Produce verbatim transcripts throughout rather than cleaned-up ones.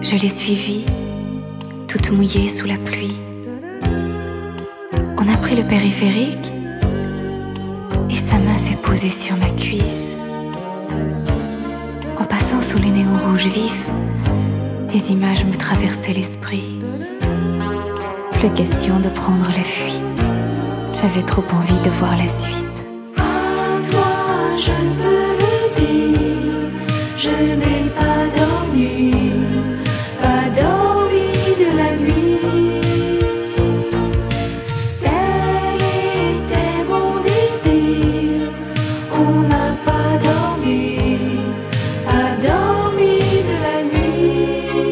Je l'ai suivie, toute mouillée sous la pluie. On a pris le périphérique et sa main s'est posée sur ma cuisse. En passant sous les néons rouges vifs, des images me traversaient l'esprit. Plus question de prendre la fuite, j'avais trop envie de voir la suite. À toi je peux le dire, je n'ai pas dormi, pas dormi de la nuit. Tel était mon désir, on n'a pas dormi, pas dormi de la nuit.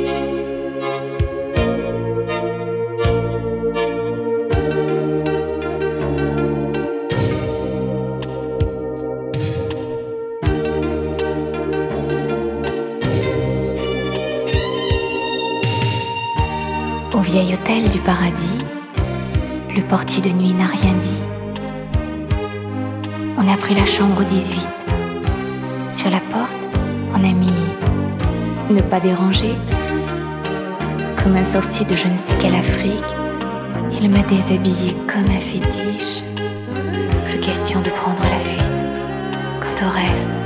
Au vieil hôtel du paradis, le portier de nuit n'a rien dit. On a pris la chambre dix-huit. Sur la porte, on a mis « Ne pas déranger ». Comme un sorcier de je ne sais quelle Afrique, il m'a déshabillée comme un fétiche. Plus question de prendre la fuite. Quant au reste,